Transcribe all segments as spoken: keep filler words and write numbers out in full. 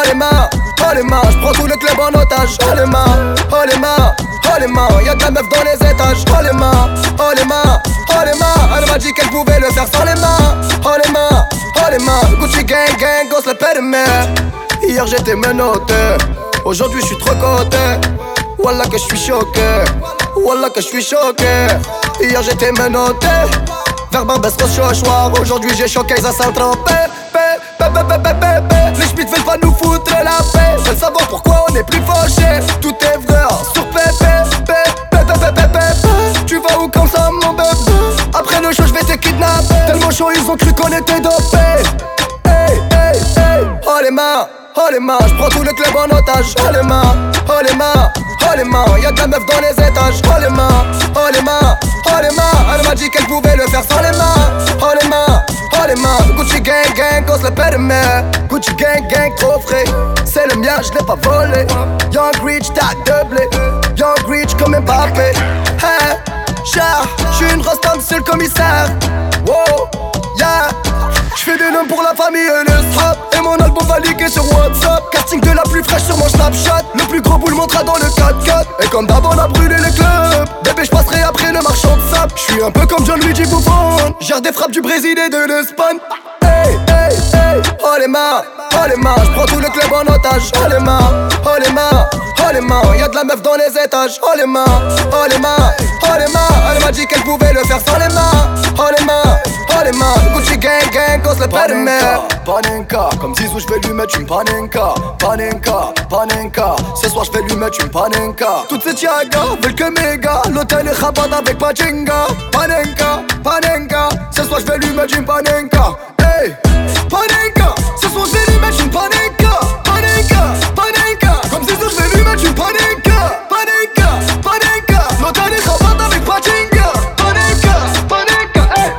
les mains, oh les mains, j'prends tout le club en otage. Oh les mains, oh les mains, oh les mains, y'a de la meuf dans les étages. Oh les mains, oh les mains, oh les mains, elle m'a dit qu'elle pouvait le faire sans les mains. Oh les mains, oh les mains, Gucci gang gang, gosse le permet. Hier j'étais menotté, aujourd'hui j'suis trop coté. Wallah que j'suis choqué, Wallah que j'suis choqué. Hier j'étais menotté, vers Barbès Roche-Chochoir. Aujourd'hui j'ai choqué à Saint-Tropez. Les schmitts veulent pas nous foutre la paix, veulent savoir pourquoi on est plus fauché. Tout est vrai sur Pépé. Tu vas où comme ça mon bébé? Après le show je vais te kidnapper. Tellement chaud ils ont cru qu'on était dopé. Hey, hey, hey. Oh les mains, oh les mains, j'prends tout le club en otage. Oh les mains, oh les mains, oh les mains, y'a de la meuf dans les étages. Oh les mains, oh les mains, oh les mains, elle m'a dit qu'elle pouvait le faire sans les mains. Oh les mains, oh les mains, Gucci gang gang, gosse le permet. Gucci gang gang trop frais, c'est le mien, je l'ai pas volé. Young Rich t'as doublé, Young Rich comme Mbappé. Hey, chat, j'suis une rasta, monsieur le commissaire. Wow, yeah. J'fais des noms pour la famille et le strap. Et mon album va liker sur WhatsApp. Casting de la plus fraîche sur mon Snapchat. Le plus gros boule montera dans le quatre quatre. Et comme d'hab on a brûlé les clubs. Bébé j'passerai après le marchand de sable. J'suis un peu comme Gianluigi Buffon. Gère des frappes du Brésil et de l'Espagne. Hey, hey, hey. Oh les mains, oh les mains, j'prends tout le club en otage. Oh les mains, oh les mains, oh les mains, y'a de la meuf dans les étages. Oh les mains, oh les mains, oh les mains, elle m'a dit qu'elle pouvait le faire sans les mains. Oh les mains, oh les mains, Gucci gang gang, gosse le permet. Panenka, comme Zizou j'vais lui mettre une panenka. Panenka, panenka, ce soir j'vais lui mettre une panenka. Toutes ces tiagas veulent que méga. L'hôtel est rabat avec Pachinga. Panenka, panenka, ce soir j'vais lui mettre une panenka. Hey, panenka, ce soir j'vais lui mettre une panenka. Panenka, panenka, comme Zizou j'vais lui mettre une panenka. Panenka, panenka, l'hôtel est rabat avec Pachinga. Panenka, panenka, hey,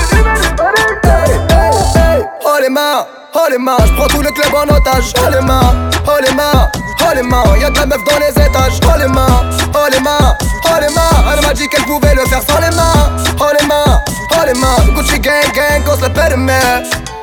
oh les mains, oh les mains, j'prends tout le club en otage. Oh les mains, oh les mains, oh les mains, y'a de la meuf dans les étages. Oh les mains, oh les mains, oh les mains, elle m'a dit qu'elle pouvait le faire sans les mains. Oh les mains, oh les mains, Gucci gang gang, gosse le permet.